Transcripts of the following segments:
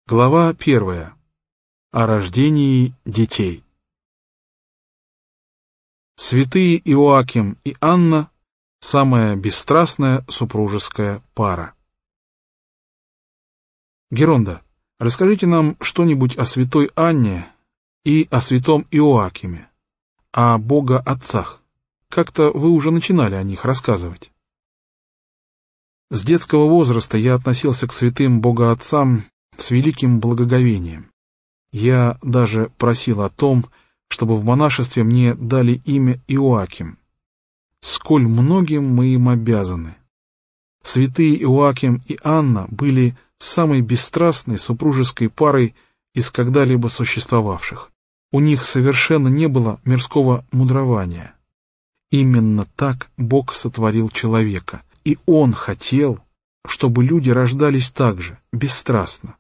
Глава 1. О рождении детей. Святые Иоаким и Анна – самая бесстрастная супружеская пара. Геронда, расскажите нам что-нибудь о святой Анне и о святом Иоакиме, о Бога-отцах. Как-то вы уже начинали о них рассказывать. С детского возраста я относился к святым Бога-отцам с великим благоговением. Я даже просил о том, чтобы в монашестве мне дали имя Иоаким. Сколь многим мы им обязаны. Святые Иоаким и Анна были самой бесстрастной супружеской парой из когда-либо существовавших. У них совершенно не было мирского мудрования. Именно так Бог сотворил человека, и Он хотел, чтобы люди рождались так же, бесстрастно.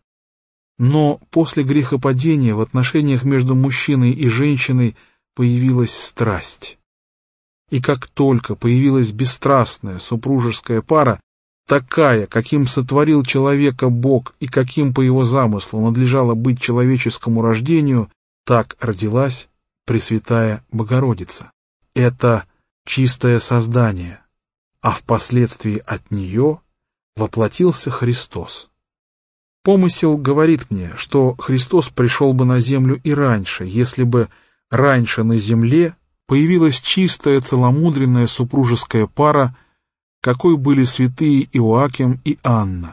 Но после грехопадения в отношениях между мужчиной и женщиной появилась страсть. И как только появилась бесстрастная супружеская пара, такая, каким сотворил человека Бог и каким по его замыслу надлежало быть человеческому рождению, так родилась Пресвятая Богородица. Это чистое создание, а впоследствии от нее воплотился Христос. Помысел говорит мне, что Христос пришел бы на землю и раньше, если бы раньше на земле появилась чистая целомудренная супружеская пара, какой были святые Иоаким и Анна.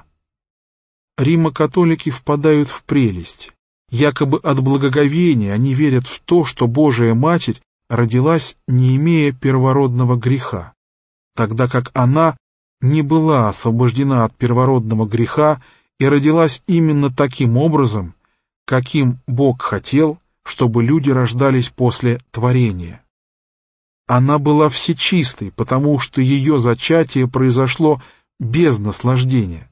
Римо-католики впадают в прелесть. Якобы от благоговения они верят в то, что Божия Матерь родилась, не имея первородного греха, тогда как она не была освобождена от первородного греха и родилась именно таким образом, каким Бог хотел, чтобы люди рождались после творения. Она была всечистой, потому что ее зачатие произошло без наслаждения.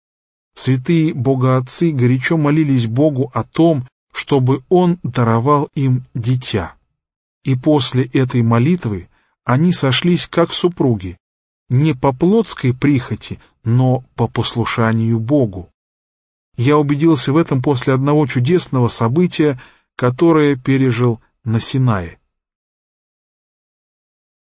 Святые богоотцы горячо молились Богу о том, чтобы Он даровал им дитя. И после этой молитвы они сошлись как супруги, не по плотской прихоти, но по послушанию Богу. Я убедился в этом после одного чудесного события, которое пережил на Синае.